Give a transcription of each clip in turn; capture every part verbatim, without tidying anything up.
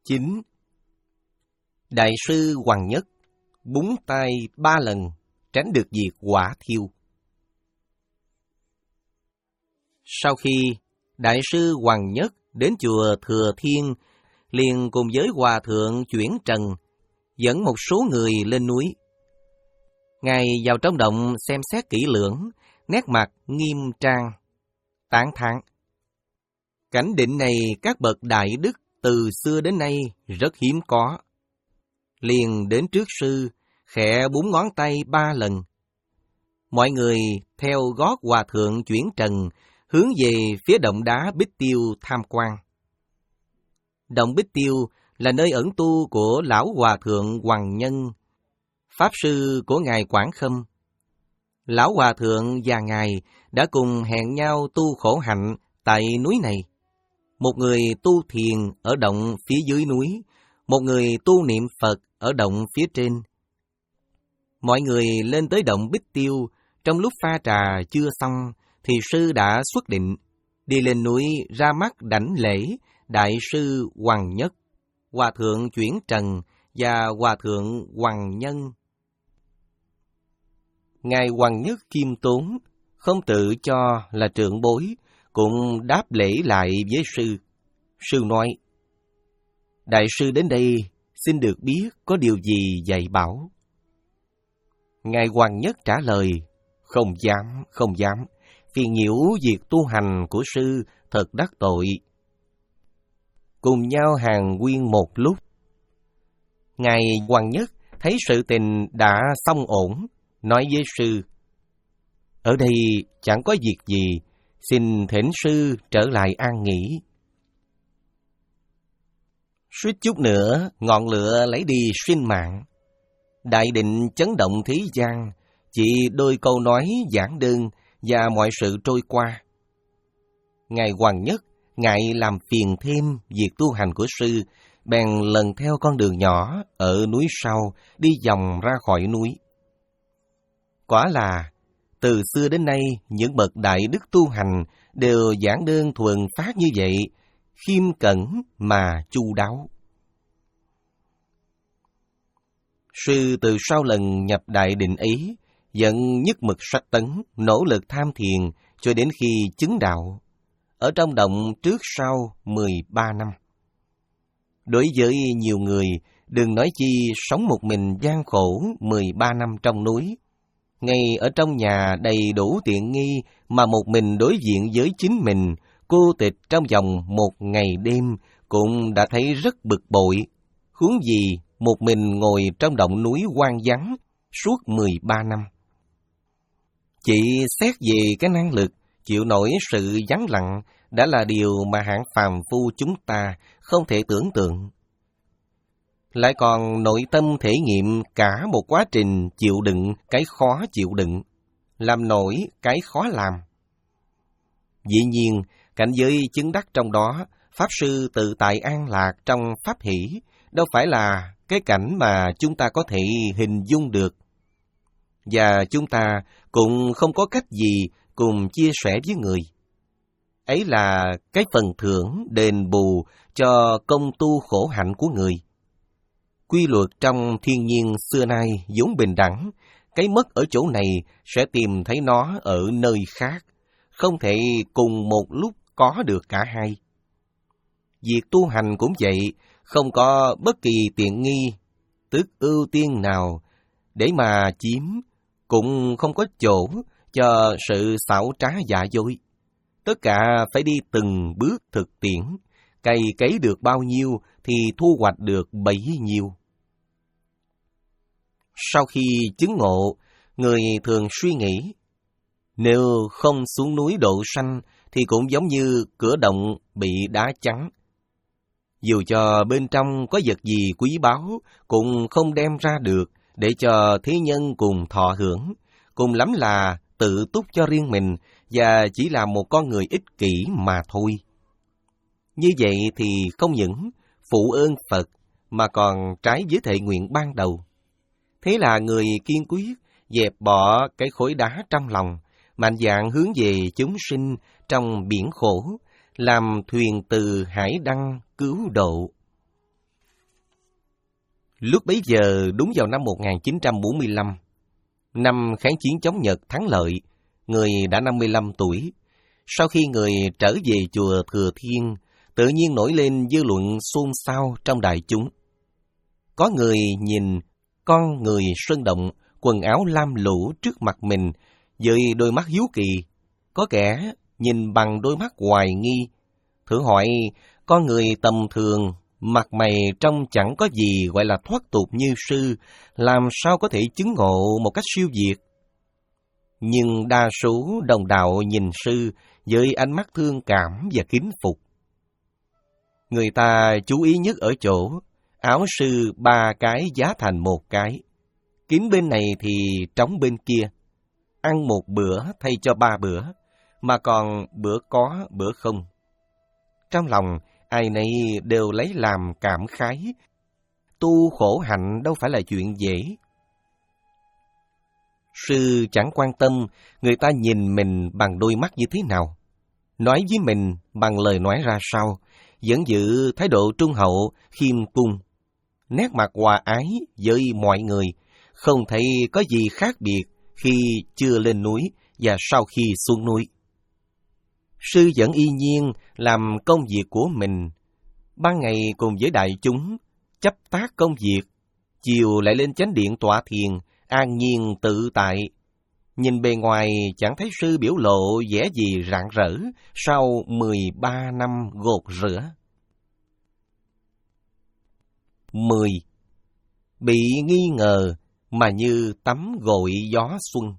chín. Đại sư Hoằng Nhất búng tay ba lần, tránh được việc hỏa thiêu. Sau khi Đại sư Hoằng Nhất đến chùa Thừa Thiên, liền cùng với Hòa Thượng Chuyển Trần, dẫn một số người lên núi. Ngài vào trong động xem xét kỹ lưỡng, nét mặt nghiêm trang, tán thán. Cảnh định này các bậc đại đức từ xưa đến nay rất hiếm có. Liền đến trước sư, khẽ búng ngón tay ba lần. Mọi người theo gót Hòa Thượng Chuyển Trần, hướng về phía động đá Bích Tiêu tham quan. Động Bích Tiêu là nơi ẩn tu của Lão Hòa Thượng Hoằng Nhân, Pháp sư của Ngài Quảng Khâm. Lão Hòa Thượng và Ngài đã cùng hẹn nhau tu khổ hạnh tại núi này. Một người tu thiền ở động phía dưới núi, một người tu niệm Phật ở động phía trên. Mọi người lên tới động Bích Tiêu, trong lúc pha trà chưa xong, thì sư đã xuất định, đi lên núi ra mắt đảnh lễ Đại sư Hoằng Nhất, Hòa Thượng Chuyển Trần và Hòa Thượng Hoằng Nhân. Ngài Hoằng Nhất khiêm tốn, không tự cho là trưởng bối, cũng đáp lễ lại với sư. Sư nói: Đại sư đến đây, xin được biết có điều gì dạy bảo. Ngài Hoằng Nhất trả lời: Không dám, không dám, phiền nhiễu việc tu hành của sư thật đắc tội. Cùng nhau hàng nguyên một lúc. Ngài Hoằng Nhất thấy sự tình đã xong ổn, nói với sư: Ở đây chẳng có việc gì, xin thỉnh sư trở lại an nghỉ. Suýt chút nữa, ngọn lửa lấy đi sinh mạng. Đại định chấn động thế gian, chỉ đôi câu nói giản đơn và mọi sự trôi qua. Ngài Hoằng Nhất ngại làm phiền thêm việc tu hành của sư, bèn lần theo con đường nhỏ ở núi sau đi vòng ra khỏi núi. Quả là từ xưa đến nay những bậc đại đức tu hành đều giản đơn thuần phát như vậy, khiêm cẩn mà chu đáo. Sư từ sau lần nhập đại định ấy, vẫn nhất mực sách tấn, nỗ lực tham thiền cho đến khi chứng đạo, ở trong động trước sau mười ba năm. Đối với nhiều người, đừng nói chi sống một mình gian khổ mười ba năm trong núi, ngay ở trong nhà đầy đủ tiện nghi mà một mình đối diện với chính mình, cô tịch trong vòng một ngày đêm cũng đã thấy rất bực bội, huống gì một mình ngồi trong động núi hoang vắng suốt mười ba năm. Chỉ xét về cái năng lực chịu nổi sự vắng lặng đã là điều mà hạng phàm phu chúng ta không thể tưởng tượng. Lại còn nội tâm thể nghiệm cả một quá trình chịu đựng cái khó chịu đựng, làm nổi cái khó làm. Dĩ nhiên, cảnh giới chứng đắc trong đó, Pháp Sư tự tại an lạc trong Pháp hỷ, đâu phải là cái cảnh mà chúng ta có thể hình dung được. Và chúng ta cũng không có cách gì cùng chia sẻ với người. Ấy là cái phần thưởng đền bù cho công tu khổ hạnh của người. Quy luật trong thiên nhiên xưa nay vốn bình đẳng, cái mất ở chỗ này sẽ tìm thấy nó ở nơi khác, không thể cùng một lúc có được cả hai. Việc tu hành cũng vậy, không có bất kỳ tiện nghi, tức ưu tiên nào để mà chiếm, cũng không có chỗ cho sự xảo trá giả dối. Tất cả phải đi từng bước thực tiễn, cày cấy được bao nhiêu thì thu hoạch được bấy nhiêu. Sau khi chứng ngộ, người thường suy nghĩ, nếu không xuống núi độ sanh thì cũng giống như cửa động bị đá chắn. Dù cho bên trong có vật gì quý báu, cũng không đem ra được để cho thế nhân cùng thọ hưởng, cùng lắm là tự túc cho riêng mình và chỉ là một con người ích kỷ mà thôi. Như vậy thì không những phụ ơn Phật mà còn trái với thệ nguyện ban đầu. Thế là người kiên quyết dẹp bỏ cái khối đá trong lòng, mạnh dạn hướng về chúng sinh trong biển khổ, làm thuyền từ hải đăng cứu độ. Lúc bấy giờ đúng vào năm một nghìn chín trăm bốn mươi lăm, năm kháng chiến chống Nhật thắng lợi, người đã năm mươi lăm tuổi. Sau khi người trở về chùa Thừa Thiên, tự nhiên nổi lên dư luận xôn xao trong đại chúng. Có người nhìn con người sơn động, quần áo lam lũ trước mặt mình với đôi mắt hiếu kỳ, có kẻ nhìn bằng đôi mắt hoài nghi. Thử hỏi, con người tầm thường, mặt mày trông chẳng có gì gọi là thoát tục như sư, làm sao có thể chứng ngộ một cách siêu việt? Nhưng đa số đồng đạo nhìn sư với ánh mắt thương cảm và kính phục. Người ta chú ý nhất ở chỗ, áo sư ba cái giá thành một cái. Kín bên này thì trống bên kia. Ăn một bữa thay cho ba bữa, mà còn bữa có bữa không. Trong lòng, ai nấy đều lấy làm cảm khái. Tu khổ hạnh đâu phải là chuyện dễ. Sư chẳng quan tâm người ta nhìn mình bằng đôi mắt như thế nào, nói với mình bằng lời nói ra sao, vẫn giữ thái độ trung hậu, khiêm cung, nét mặt hòa ái với mọi người, không thấy có gì khác biệt khi chưa lên núi và sau khi xuống núi. Sư vẫn y nhiên làm công việc của mình, ban ngày cùng với đại chúng, chấp tác công việc, chiều lại lên chánh điện tọa thiền, an nhiên tự tại. Nhìn bề ngoài chẳng thấy sư biểu lộ vẻ gì rạng rỡ sau mười ba năm gột rửa. mười. Bị nghi ngờ mà như tắm gội gió xuân.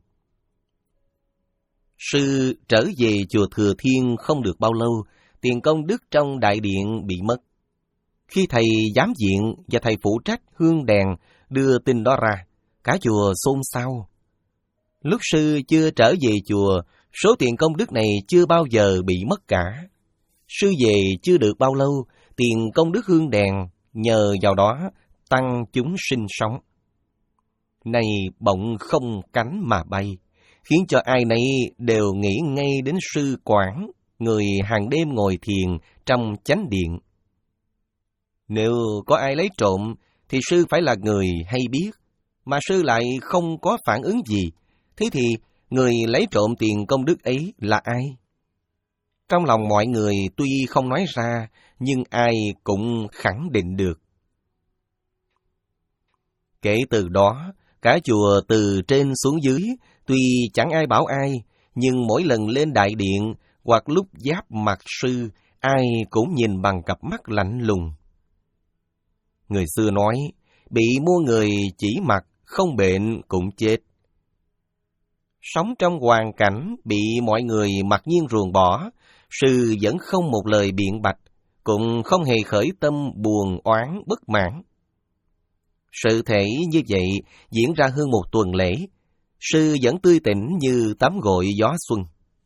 Sư trở về chùa Thừa Thiên không được bao lâu, tiền công đức trong đại điện bị mất. Khi thầy giám diện và thầy phụ trách hương đèn đưa tin đó ra, cả chùa xôn xao. Lúc sư chưa trở về chùa, số tiền công đức này chưa bao giờ bị mất cả. Sư về chưa được bao lâu, tiền công đức hương đèn nhờ vào đó tăng chúng sinh sống. Này bỗng không cánh mà bay, khiến cho ai nấy đều nghĩ ngay đến sư Quảng, người hàng đêm ngồi thiền trong chánh điện. Nếu có ai lấy trộm, thì sư phải là người hay biết, mà sư lại không có phản ứng gì. Thế thì người lấy trộm tiền công đức ấy là ai? Trong lòng mọi người tuy không nói ra, nhưng ai cũng khẳng định được. Kể từ đó, cả chùa từ trên xuống dưới, tuy chẳng ai bảo ai, nhưng mỗi lần lên đại điện hoặc lúc giáp mặt sư, ai cũng nhìn bằng cặp mắt lạnh lùng. Người xưa nói, bị mua người chỉ mặt, không bệnh cũng chết. Sống trong hoàn cảnh bị mọi người mặc nhiên ruồng bỏ, sư vẫn không một lời biện bạch, cũng không hề khởi tâm buồn oán bất mãn. Sự thể như vậy diễn ra hơn một tuần lễ, sư vẫn tươi tỉnh như tắm gội gió xuân.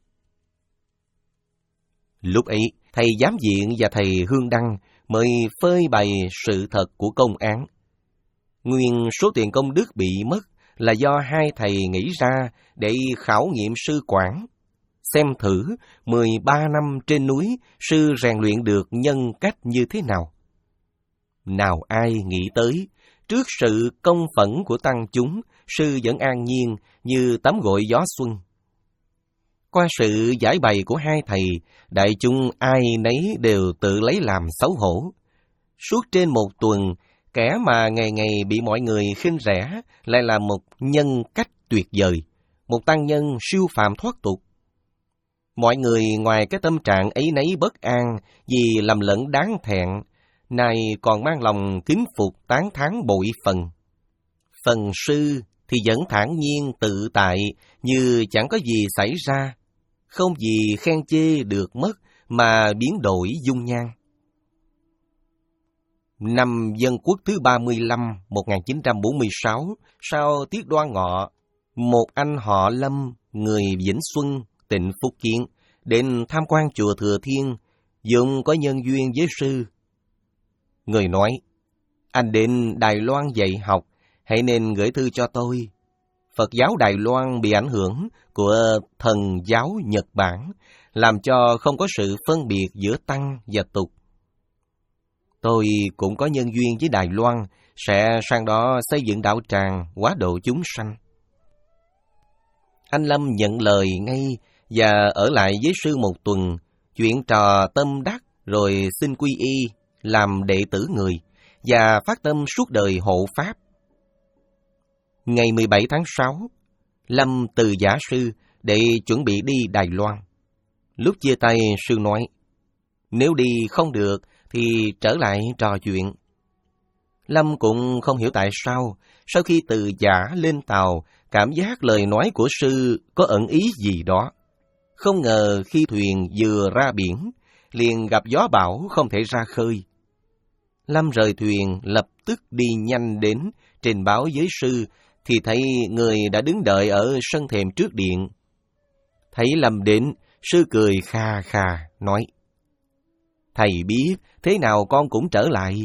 Lúc ấy, thầy giám diện và thầy Hương Đăng mới phơi bày sự thật của công án. Nguyên số tiền công đức bị mất là do hai thầy nghĩ ra để khảo nghiệm sư Quảng. Xem thử mười ba năm trên núi sư rèn luyện được nhân cách như thế nào. Nào ai nghĩ tới, trước sự công phẫn của tăng chúng, sư vẫn an nhiên như tắm gội gió xuân. Qua sự giải bày của hai thầy, đại chúng ai nấy đều tự lấy làm xấu hổ. Suốt trên một tuần, kẻ mà ngày ngày bị mọi người khinh rẻ lại là một nhân cách tuyệt vời, một tăng nhân siêu phàm thoát tục. Mọi người ngoài cái tâm trạng ấy nấy bất an vì lầm lẫn đáng thẹn, nay còn mang lòng kính phục tán thán bội phần. Phần sư thì vẫn thản nhiên tự tại như chẳng có gì xảy ra, không gì khen chê được mất mà biến đổi dung nhan. Năm Dân Quốc thứ ba mươi lăm, một nghìn chín trăm bốn mươi sáu, sau tiết Đoan Ngọ, một anh họ Lâm, người Vĩnh Xuân, tỉnh Phúc Kiến, đến tham quan chùa Thừa Thiên, vốn có nhân duyên với sư. Người nói, anh đến Đài Loan dạy học, hãy nên gửi thư cho tôi. Phật giáo Đài Loan bị ảnh hưởng của thần giáo Nhật Bản, làm cho không có sự phân biệt giữa tăng và tục. Tôi cũng có nhân duyên với Đài Loan, sẽ sang đó xây dựng đạo tràng hóa độ chúng sanh. Anh Lâm nhận lời ngay và ở lại với sư một tuần, chuyện trò tâm đắc rồi xin quy y, làm đệ tử người và phát tâm suốt đời hộ pháp. Ngày mười bảy tháng sáu, Lâm từ giả sư để chuẩn bị đi Đài Loan. Lúc chia tay, sư nói, nếu đi không được thì trở lại trò chuyện. Lâm cũng không hiểu tại sao, sau khi từ giả lên tàu, cảm giác lời nói của sư có ẩn ý gì đó. Không ngờ khi thuyền vừa ra biển, liền gặp gió bão không thể ra khơi. Lâm rời thuyền lập tức đi nhanh đến, trình báo với sư, thì thấy người đã đứng đợi ở sân thềm trước điện. Thấy Lâm đến, sư cười kha kha, nói, thầy biết, thế nào con cũng trở lại.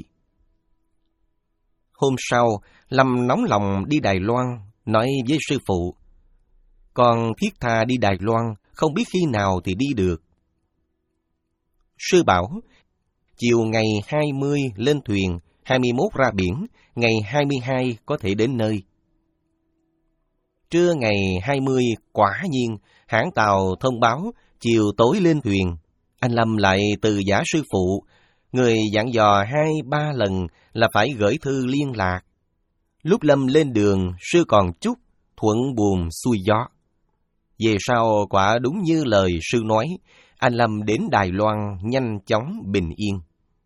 Hôm sau, Lâm nóng lòng đi Đài Loan, nói với sư phụ, con thiết tha đi Đài Loan, không biết khi nào thì đi được. Sư bảo, chiều ngày hai mươi lên thuyền, hai mươi mốt ra biển, ngày hai mươi hai có thể đến nơi. Trưa ngày hai mươi, quả nhiên, hãng tàu thông báo, chiều tối lên thuyền. Anh Lâm lại từ giả sư phụ, người dặn dò hai ba lần là phải gửi thư liên lạc. Lúc Lâm lên đường, sư còn chúc, thuận buồm xuôi gió. Về sau quả đúng như lời sư nói, anh Lâm đến Đài Loan nhanh chóng bình yên.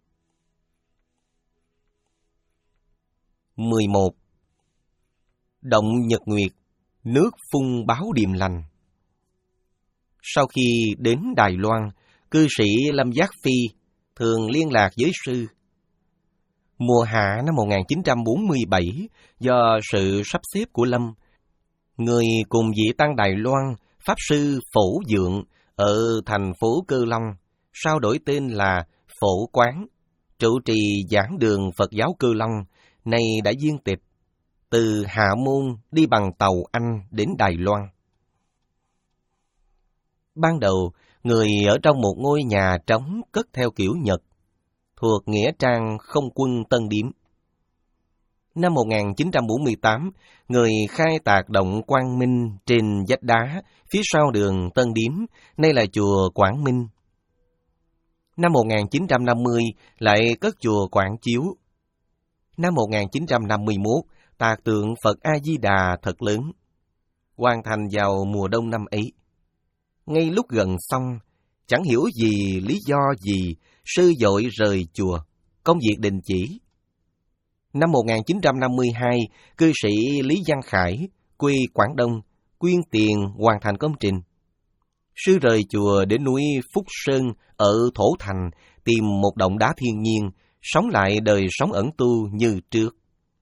mười một. Động Nhật Nguyệt, nước phun báo điềm lành. Sau khi đến Đài Loan, cư sĩ Lâm Giác Phi thường liên lạc với sư. Mùa hạ năm một nghìn chín trăm bốn mươi bảy, do sự sắp xếp của Lâm, người cùng vị tăng Đài Loan, Pháp sư Phổ Dượng ở thành phố Cơ Long, sau đổi tên là Phổ Quán, trụ trì giảng đường Phật giáo Cơ Long, nay đã viên tịch, từ Hạ Môn đi bằng tàu Anh đến Đài Loan. Ban đầu, người ở trong một ngôi nhà trống cất theo kiểu Nhật, thuộc nghĩa trang không quân Tân Điếm. Năm một nghìn chín trăm bốn mươi tám, người khai tạc động Quang Minh trên vách đá phía sau đường Tân Điếm, nay là chùa Quảng Minh. Năm một nghìn chín trăm năm mươi, lại cất chùa Quảng Chiếu. Năm một nghìn chín trăm năm mươi mốt, tạc tượng Phật A-di-đà thật lớn, hoàn thành vào mùa đông năm ấy. Ngay lúc gần xong, chẳng hiểu vì lý do gì, sư vội rời chùa, công việc đình chỉ. Năm một nghìn chín trăm năm mươi hai, cư sĩ Lý Văn Khải, quê Quảng Đông, quyên tiền hoàn thành công trình. Sư rời chùa đến núi Phúc Sơn ở Thổ Thành, tìm một động đá thiên nhiên, sống lại đời sống ẩn tu như trước.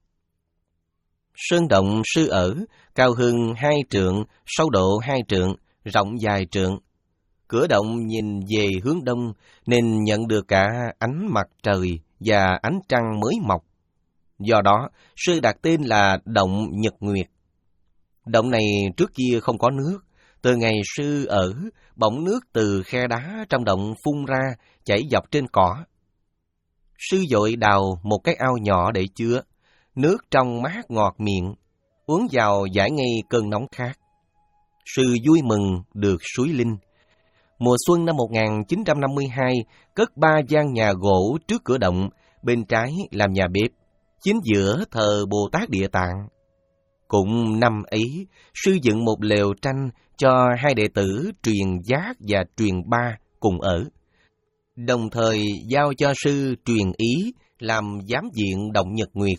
Sơn động sư ở, cao hơn hai trượng, sâu độ hai trượng, rộng dài trượng. Cửa động nhìn về hướng đông, nên nhận được cả ánh mặt trời và ánh trăng mới mọc. Do đó, sư đặt tên là Động Nhật Nguyệt. Động này trước kia không có nước. Từ ngày sư ở, bỗng nước từ khe đá trong động phun ra, chảy dọc trên cỏ. Sư vội đào một cái ao nhỏ để chứa. Nước trong mát ngọt miệng, uống vào giải ngay cơn nóng khát. Sư vui mừng được suối linh. Mùa xuân năm một nghìn chín trăm năm mươi hai, cất ba gian nhà gỗ trước cửa động, bên trái làm nhà bếp, chính giữa thờ Bồ Tát Địa Tạng. Cũng năm ấy, sư dựng một lều tranh cho hai đệ tử Truyền Giác và Truyền Ba cùng ở. Đồng thời giao cho sư Truyền Ý làm giám viện Động Nhật Nguyệt.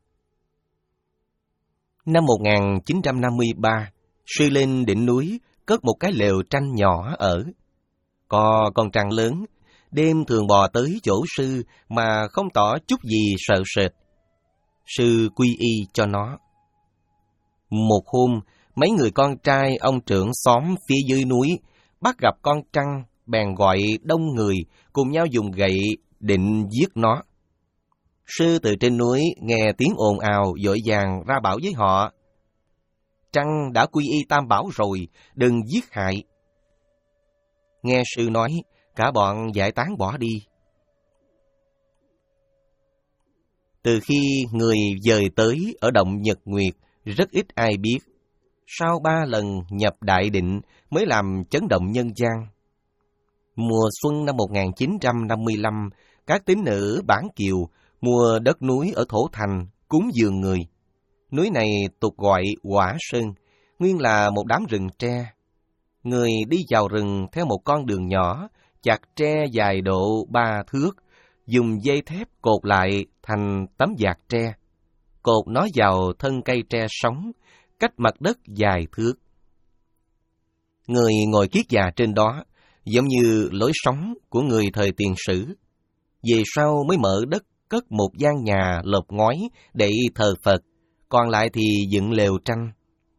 Năm một nghìn chín trăm năm mươi ba, sư lên đỉnh núi cất một cái lều tranh nhỏ ở. Có con trăng lớn, đêm thường bò tới chỗ sư mà không tỏ chút gì sợ sệt. Sư quy y cho nó. Một hôm, mấy người con trai ông trưởng xóm phía dưới núi bắt gặp con trăng, bèn gọi đông người cùng nhau dùng gậy định giết nó. Sư từ trên núi nghe tiếng ồn ào vội vàng ra bảo với họ: Trăng đã quy y Tam Bảo rồi, đừng giết hại. Nghe sư nói, cả bọn giải tán bỏ đi. Từ khi người dời tới ở động Nhật Nguyệt, rất ít ai biết. Sau ba lần nhập Đại Định mới làm chấn động nhân gian. Mùa xuân năm một nghìn chín trăm năm mươi lăm, các tín nữ Bản Kiều mua đất núi ở Thổ Thành cúng dường người. Núi này tục gọi Quả Sơn, nguyên là một đám rừng tre. Người đi vào rừng theo một con đường nhỏ, chặt tre dài độ ba thước, dùng dây thép cột lại thành tấm vạt tre. Cột nó vào thân cây tre sống, cách mặt đất dài thước. Người ngồi kiết già trên đó, giống như lối sống của người thời tiền sử. Về sau mới mở đất cất một gian nhà lợp ngói để thờ Phật, còn lại thì dựng lều tranh.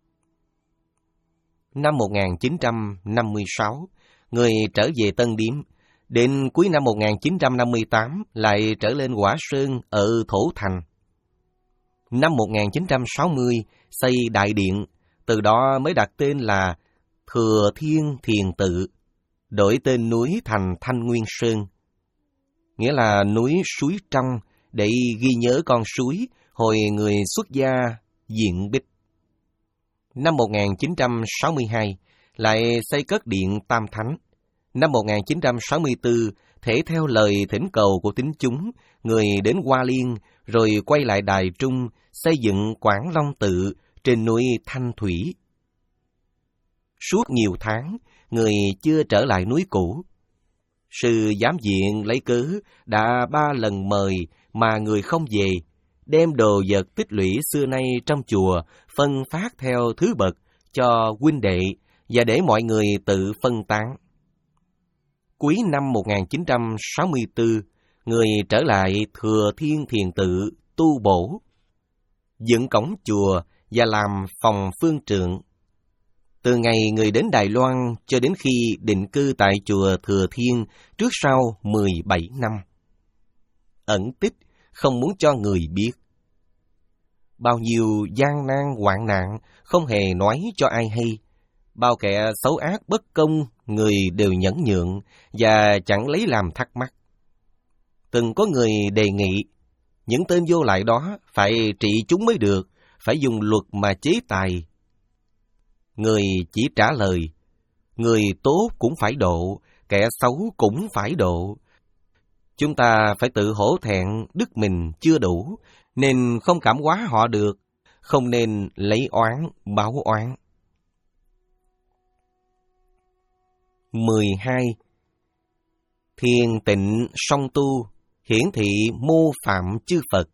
Năm một nghìn chín trăm năm mươi sáu, người trở về Tân Điếm. Đến cuối năm một nghìn chín trăm năm mươi tám, lại trở lên Quả Sơn ở Thổ Thành. Năm một nghìn chín trăm sáu mươi, xây đại điện, từ đó mới đặt tên là Thừa Thiên Thiền Tự, đổi tên núi thành Thanh Nguyên Sơn, nghĩa là núi suối trong, để ghi nhớ con suối hồi người xuất gia Diện Bích. Năm một nghìn chín trăm sáu mươi hai, lại xây cất điện Tam Thánh. Năm một nghìn chín trăm sáu mươi tư, thể theo lời thỉnh cầu của tín chúng, người đến Hoa Liên, rồi quay lại Đài Trung, xây dựng Quảng Long Tự trên núi Thanh Thủy. Suốt nhiều tháng, người chưa trở lại núi cũ. Sư giám viện lấy cớ đã ba lần mời mà người không về, đem đồ vật tích lũy xưa nay trong chùa phân phát theo thứ bậc cho huynh đệ và để mọi người tự phân tán. Cuối năm một nghìn chín trăm sáu mươi tư, người trở lại Thừa Thiên Thiền Tự tu bổ, dựng cổng chùa và làm phòng phương trượng. Từ ngày người đến Đài Loan cho đến khi định cư tại chùa Thừa Thiên trước sau mười bảy năm. Ẩn tích, không muốn cho người biết. Bao nhiêu gian nan hoạn nạn, không hề nói cho ai hay. Bao kẻ xấu ác bất công, người đều nhẫn nhượng và chẳng lấy làm thắc mắc. Từng có người đề nghị, những tên vô lại đó phải trị chúng mới được, phải dùng luật mà chế tài. Người chỉ trả lời, người tốt cũng phải độ, kẻ xấu cũng phải độ. Chúng ta phải tự hổ thẹn đức mình chưa đủ, nên không cảm hóa họ được, không nên lấy oán báo oán. mười hai. Thiền tịnh song tu, hiển thị mô phạm chư Phật.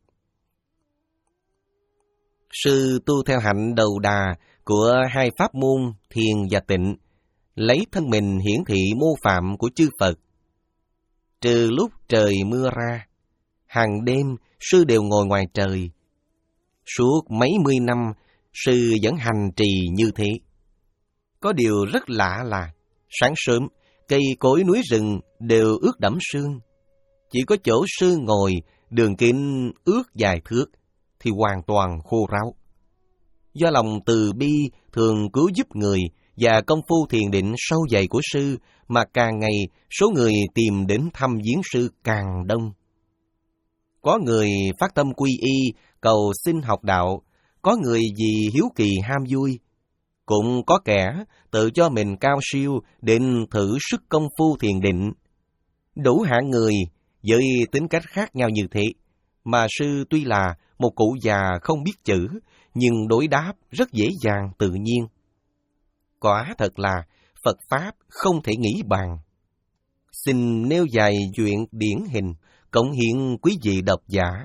Sư tu theo hạnh đầu đà của hai pháp môn thiền và tịnh, lấy thân mình hiển thị mô phạm của chư Phật. Trừ lúc trời mưa ra, hàng đêm sư đều ngồi ngoài trời. Suốt mấy mươi năm, sư vẫn hành trì như thế. Có điều rất lạ là, sáng sớm, cây cối núi rừng đều ướt đẫm sương. Chỉ có chỗ sư ngồi, đường kính ước vài thước, thì hoàn toàn khô ráo. Do lòng từ bi thường cứu giúp người và công phu thiền định sâu dày của sư mà càng ngày số người tìm đến thăm viếng sư càng đông. Có người phát tâm quy y, cầu xin học đạo, có người vì hiếu kỳ ham vui, cũng có kẻ tự cho mình cao siêu định thử sức công phu thiền định. Đủ hạng người với tính cách khác nhau như thế, mà sư tuy là một cụ già không biết chữ, nhưng đối đáp rất dễ dàng tự nhiên. Quả thật là Phật Pháp không thể nghĩ bàn. Xin nêu vài chuyện điển hình, cống hiến quý vị độc giả.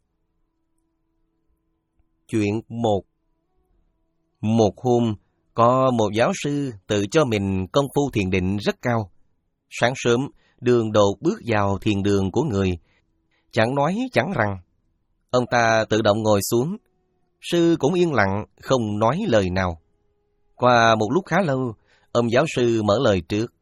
Chuyện một. Một hôm, có một giáo sư tự cho mình công phu thiền định rất cao. Sáng sớm, đường đột bước vào thiền đường của người, chẳng nói chẳng rằng. Ông ta tự động ngồi xuống, sư cũng yên lặng, không nói lời nào. Qua một lúc khá lâu, ông giáo sư mở lời trước.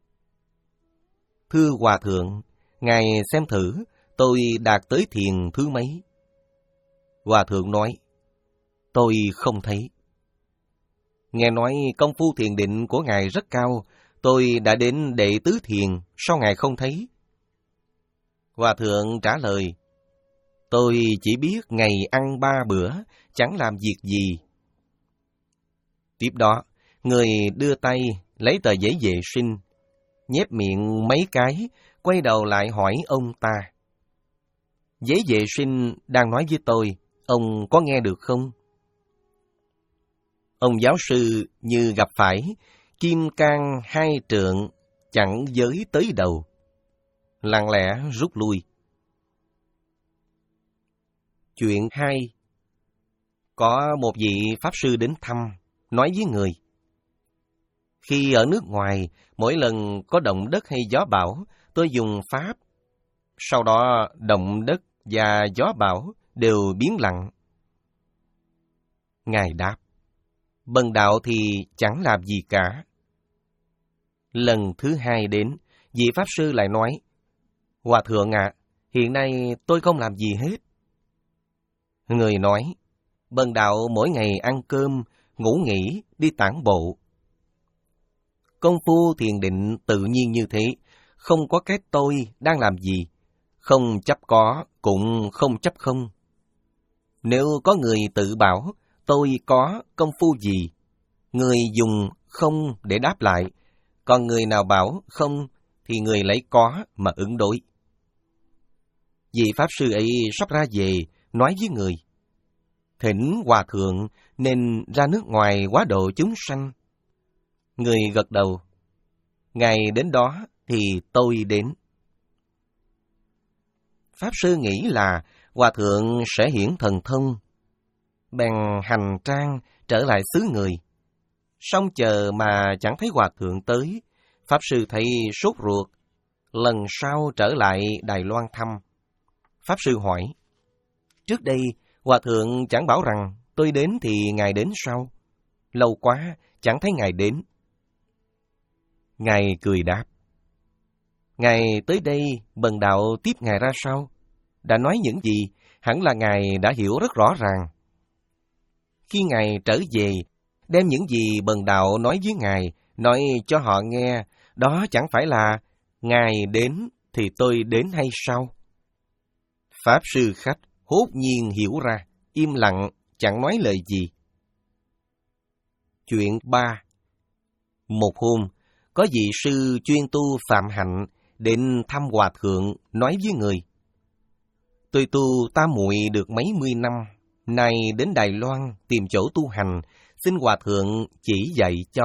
Thưa Hòa Thượng, Ngài xem thử, tôi đạt tới thiền thứ mấy? Hòa Thượng nói, tôi không thấy. Nghe nói công phu thiền định của Ngài rất cao, tôi đã đến đệ tứ thiền, sao Ngài không thấy? Hòa Thượng trả lời, Tôi chỉ biết ngày ăn ba bữa, chẳng làm việc gì. Tiếp đó, người đưa tay lấy tờ giấy vệ sinh, nhét miệng mấy cái, quay đầu lại hỏi ông ta. Giấy vệ sinh đang nói với tôi, ông có nghe được không? Ông giáo sư như gặp phải kim cang hai trượng, chẳng giới tới đầu, lặng lẽ rút lui. Chuyện hai. Có một vị Pháp Sư đến thăm, nói với người. Khi ở nước ngoài, mỗi lần có động đất hay gió bão, tôi dùng pháp. Sau đó, động đất và gió bão đều biến lặng. Ngài đáp, bần đạo thì chẳng làm gì cả. Lần thứ hai đến, vị Pháp Sư lại nói, Hòa thượng ạ, à, hiện nay tôi không làm gì hết. Người nói, bần đạo mỗi ngày ăn cơm, ngủ nghỉ, đi tản bộ. Công phu thiền định tự nhiên như thế, không có cái tôi đang làm gì, không chấp có, cũng không chấp không. Nếu có người tự bảo, tôi có công phu gì, người dùng không để đáp lại, còn người nào bảo không, thì người lấy có mà ứng đối. Vị Pháp Sư ấy sắp ra về, nói với người, thỉnh Hòa thượng nên ra nước ngoài hóa độ chúng sanh. Người gật đầu, ngày đến đó thì tôi đến. Pháp Sư nghĩ là Hòa thượng sẽ hiển thần thông, bèn hành trang trở lại xứ người. Song chờ mà chẳng thấy Hòa thượng tới, Pháp Sư thấy sốt ruột, lần sau trở lại Đài Loan thăm. Pháp Sư hỏi, trước đây Hòa thượng chẳng bảo rằng tôi đến thì Ngài đến sau. Lâu quá, chẳng thấy Ngài đến. Ngài cười đáp, Ngài tới đây, bần đạo tiếp Ngài ra sao? Đã nói những gì, hẳn là Ngài đã hiểu rất rõ ràng. Khi Ngài trở về, đem những gì bần đạo nói với Ngài, nói cho họ nghe, đó chẳng phải là Ngài đến thì tôi đến hay sao? Pháp Sư khách hốt nhiên hiểu ra, im lặng, chẳng nói lời gì. Chuyện ba. Một hôm, có vị sư chuyên tu phạm hạnh đến thăm Hòa thượng, nói với người, tôi tu tam muội được mấy mươi năm, nay đến Đài Loan tìm chỗ tu hành, xin Hòa thượng chỉ dạy cho.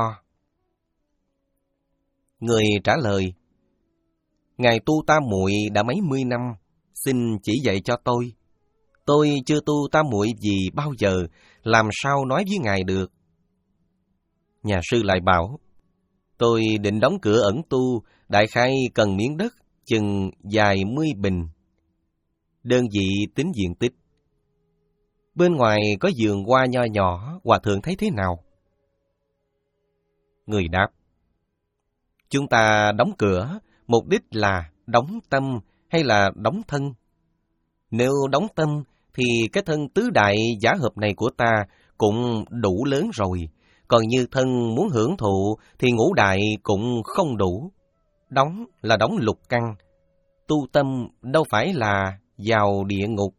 Người trả lời, Ngài tu tam muội đã mấy mươi năm, xin chỉ dạy cho tôi. Tôi chưa tu tam muội gì bao giờ, làm sao nói với Ngài được? Nhà sư lại bảo, tôi định đóng cửa ẩn tu, đại khái cần miếng đất, chừng vài mươi bình. Đơn vị tính diện tích. Bên ngoài có vườn hoa nho nhỏ, Hòa thượng thấy thế nào? Người đáp, chúng ta đóng cửa, mục đích là đóng tâm hay là đóng thân? Nếu đóng tâm, thì cái thân tứ đại giả hợp này của ta cũng đủ lớn rồi. Còn như thân muốn hưởng thụ, thì ngũ đại cũng không đủ. Đóng là đóng lục căn. Tu tâm đâu phải là vào địa ngục.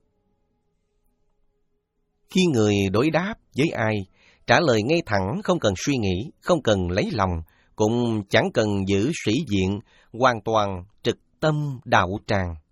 Khi người đối đáp với ai, trả lời ngay thẳng, không cần suy nghĩ, không cần lấy lòng, cũng chẳng cần giữ sĩ diện, hoàn toàn trực tâm đạo tràng.